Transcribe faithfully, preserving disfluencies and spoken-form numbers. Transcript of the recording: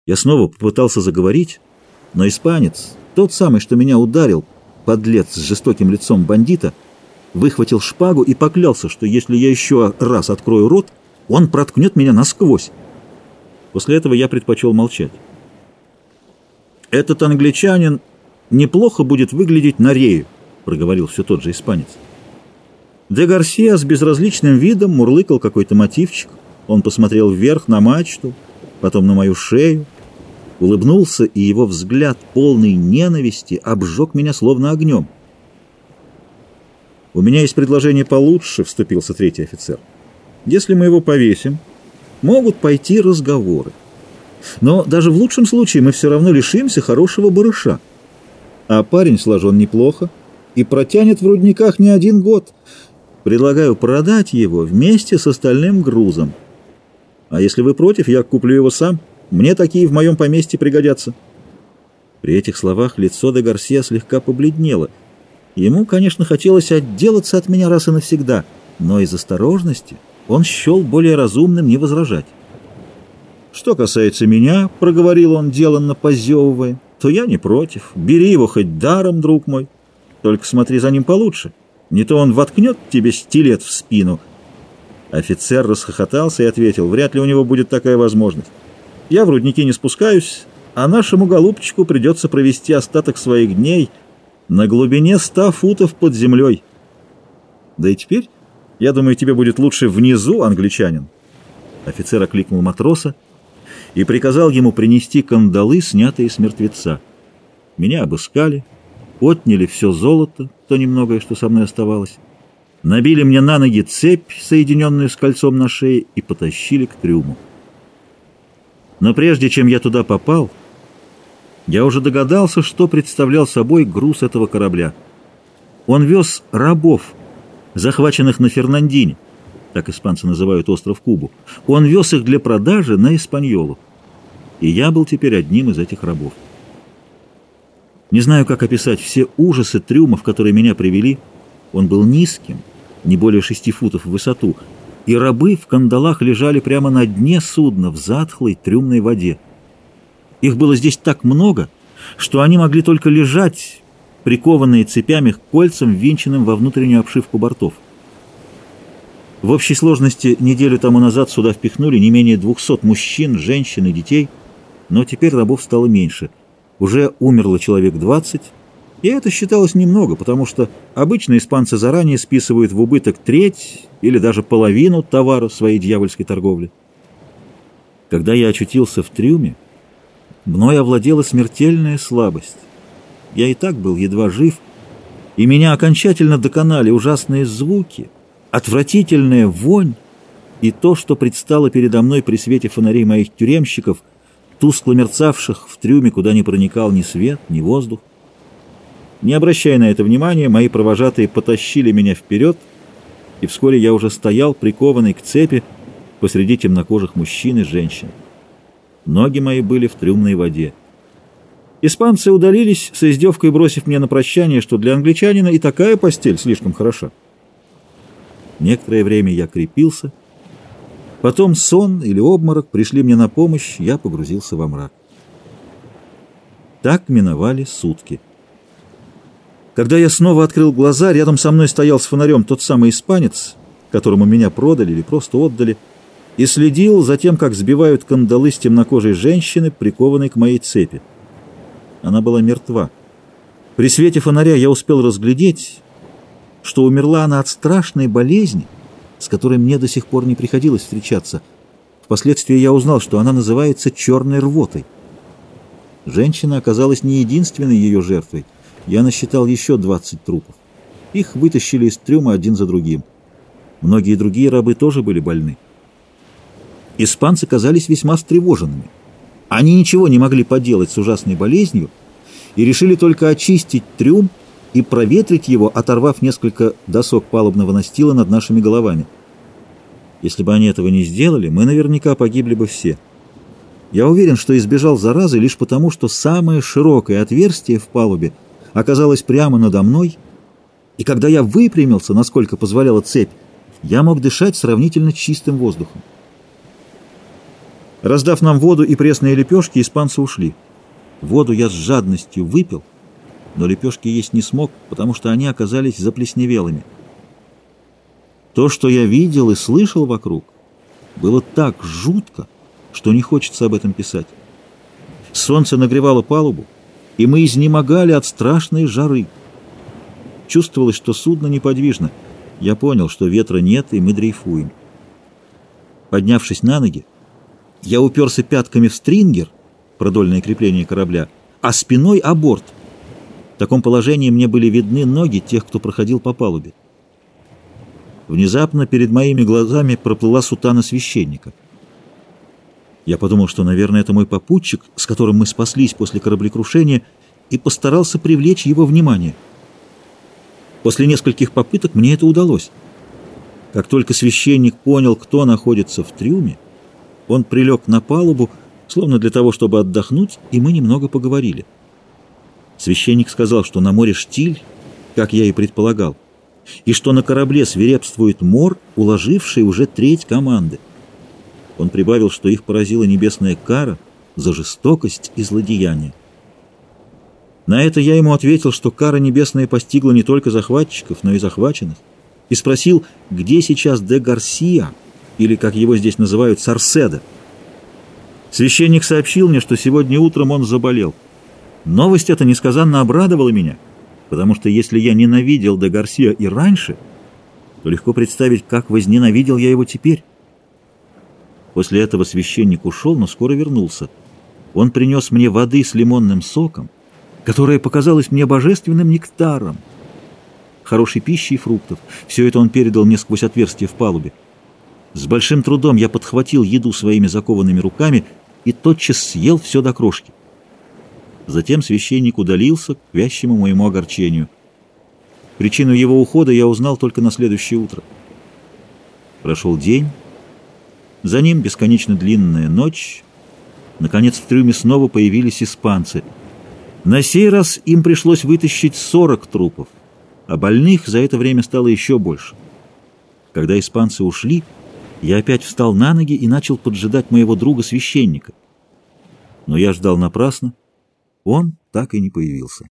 Я снова попытался заговорить, но испанец, тот самый, что меня ударил, подлец с жестоким лицом бандита, выхватил шпагу и поклялся, что если я еще раз открою рот, он проткнет меня насквозь. После этого я предпочел молчать. «Этот англичанин неплохо будет выглядеть на рею», — проговорил все тот же испанец. Де Гарсия с безразличным видом мурлыкал какой-то мотивчик. Он посмотрел вверх на мачту, потом на мою шею, улыбнулся, и его взгляд, полный ненависти, обжег меня словно огнем. «У меня есть предложение получше», — вступился третий офицер. «Если мы его повесим, могут пойти разговоры. Но даже в лучшем случае мы все равно лишимся хорошего барыша. А парень сложен неплохо и протянет в рудниках не один год. Предлагаю продать его вместе с остальным грузом. А если вы против, я куплю его сам. Мне такие в моем поместье пригодятся». При этих словах лицо де Гарсия слегка побледнело. Ему, конечно, хотелось отделаться от меня раз и навсегда, но из осторожности он счел более разумным не возражать. «Что касается меня, — проговорил он, деланно позевывая, — то я не против. Бери его хоть даром, друг мой. Только смотри за ним получше. Не то он воткнет тебе стилет в спину». Офицер расхохотался и ответил: «Вряд ли у него будет такая возможность. Я в рудники не спускаюсь, а нашему голубчику придется провести остаток своих дней на глубине ста футов под землей. Да и теперь, я думаю, тебе будет лучше внизу, англичанин». Офицер окликнул матроса и приказал ему принести кандалы, снятые с мертвеца. Меня обыскали, отняли все золото, то немногое, что со мной оставалось, набили мне на ноги цепь, соединенную с кольцом на шее, и потащили к трюму. Но прежде чем я туда попал, я уже догадался, что представлял собой груз этого корабля. Он вез рабов, захваченных на Фернандине, так испанцы называют остров Кубу. Он вез их для продажи на Испаньолу. И я был теперь одним из этих рабов. Не знаю, как описать все ужасы трюма, в которые меня привели. Он был низким, не более шести футов в высоту, и рабы в кандалах лежали прямо на дне судна в затхлой трюмной воде. Их было здесь так много, что они могли только лежать, прикованные цепями к кольцам, ввинченным во внутреннюю обшивку бортов. В общей сложности неделю тому назад сюда впихнули не менее двухсот мужчин, женщин и детей, но теперь рабов стало меньше. Уже умерло человек двадцать, и это считалось немного, потому что обычно испанцы заранее списывают в убыток треть или даже половину товара своей дьявольской торговли. Когда я очутился в трюме, мной овладела смертельная слабость. Я и так был едва жив, и меня окончательно доконали ужасные звуки, отвратительная вонь и то, что предстало передо мной при свете фонарей моих тюремщиков, тускло мерцавших в трюме, куда не проникал ни свет, ни воздух. Не обращая на это внимания, мои провожатые потащили меня вперед, и вскоре я уже стоял, прикованный к цепи, посреди темнокожих мужчин и женщин. Ноги мои были в трюмной воде. Испанцы удалились, с издевкой бросив мне на прощание, что для англичанина и такая постель слишком хороша. Некоторое время я крепился. Потом сон или обморок пришли мне на помощь, я погрузился во мрак. Так миновали сутки. Когда я снова открыл глаза, рядом со мной стоял с фонарем тот самый испанец, которому меня продали или просто отдали, и следил за тем, как сбивают кандалы с темнокожей женщины, прикованной к моей цепи. Она была мертва. При свете фонаря я успел разглядеть, что умерла она от страшной болезни, с которой мне до сих пор не приходилось встречаться. Впоследствии я узнал, что она называется черной рвотой. Женщина оказалась не единственной ее жертвой. Я насчитал еще двадцать трупов. Их вытащили из трюма один за другим. Многие другие рабы тоже были больны. Испанцы казались весьма встревоженными. Они ничего не могли поделать с ужасной болезнью и решили только очистить трюм и проветрить его, оторвав несколько досок палубного настила над нашими головами. Если бы они этого не сделали, мы наверняка погибли бы все. Я уверен, что избежал заразы лишь потому, что самое широкое отверстие в палубе оказалось прямо надо мной, и когда я выпрямился, насколько позволяла цепь, я мог дышать сравнительно чистым воздухом. Раздав нам воду и пресные лепешки, испанцы ушли. Воду я с жадностью выпил, но лепешки есть не смог, потому что они оказались заплесневелыми. То, что я видел и слышал вокруг, было так жутко, что не хочется об этом писать. Солнце нагревало палубу, и мы изнемогали от страшной жары. Чувствовалось, что судно неподвижно. Я понял, что ветра нет, и мы дрейфуем. Поднявшись на ноги, я уперся пятками в стрингер, продольное крепление корабля, а спиной о борт. В таком положении мне были видны ноги тех, кто проходил по палубе. Внезапно перед моими глазами проплыла сутана священника. Я подумал, что, наверное, это мой попутчик, с которым мы спаслись после кораблекрушения, и постарался привлечь его внимание. После нескольких попыток мне это удалось. Как только священник понял, кто находится в трюме, он прилег на палубу, словно для того, чтобы отдохнуть, и мы немного поговорили. Священник сказал, что на море штиль, как я и предполагал, и что на корабле свирепствует мор, уложивший уже треть команды. Он прибавил, что их поразила небесная кара за жестокость и злодеяние. На это я ему ответил, что кара небесная постигла не только захватчиков, но и захваченных, и спросил, где сейчас де Гарсия, или, как его здесь называют, Сарседа. Священник сообщил мне, что сегодня утром он заболел. Новость эта несказанно обрадовала меня, потому что если я ненавидел де Гарсия и раньше, то легко представить, как возненавидел я его теперь. После этого священник ушел, но скоро вернулся. Он принес мне воды с лимонным соком, которая показалась мне божественным нектаром, хорошей пищей и фруктов. Все это он передал мне сквозь отверстие в палубе. С большим трудом я подхватил еду своими закованными руками и тотчас съел все до крошки. Затем священник удалился к вящему моему огорчению. Причину его ухода я узнал только на следующее утро. Прошел день, за ним бесконечно длинная ночь. Наконец в трюме снова появились испанцы. На сей раз им пришлось вытащить сорок трупов, а больных за это время стало еще больше. Когда испанцы ушли, я опять встал на ноги и начал поджидать моего друга-священника. Но я ждал напрасно, он так и не появился.